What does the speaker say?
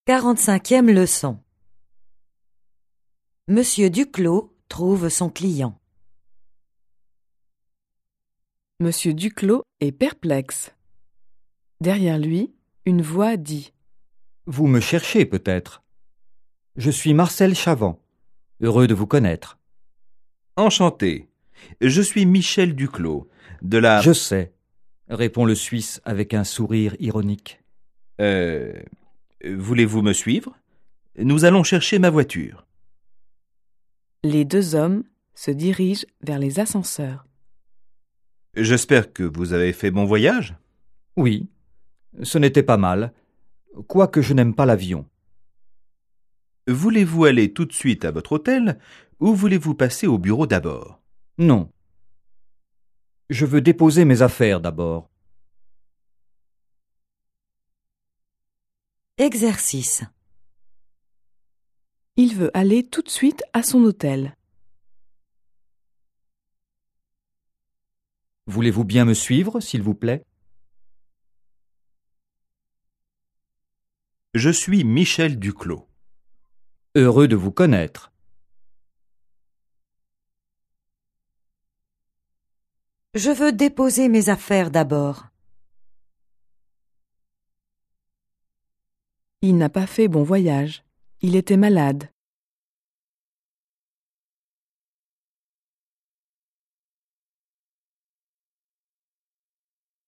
45e leçon. Monsieur Duclos trouve son client. Monsieur Duclos est perplexe. Derrière lui, une voix dit « Vous me cherchez peut-être. Je suis Marcel Chavant. Heureux de vous connaître. » Enchanté. Je suis Michel Duclos, de la... Je sais, répond le Suisse avec un sourire ironique. Voulez-vous me suivre? Nous allons chercher ma voiture. » Les deux hommes se dirigent vers les ascenseurs. J'espère que vous avez fait bon voyage? Oui, ce n'était pas mal, quoique je n'aime pas l'avion. Voulez-vous aller tout de suite à votre hôtel ou voulez-vous passer au bureau d'abord? Non. Je veux déposer mes affaires d'abord. Exercice. Il veut aller tout de suite à son hôtel. Voulez-vous bien me suivre, s'il vous plaît? Je suis Michel Duclos. Heureux de vous connaître. Je veux déposer mes affaires d'abord. Il n'a pas fait bon voyage. Il était malade.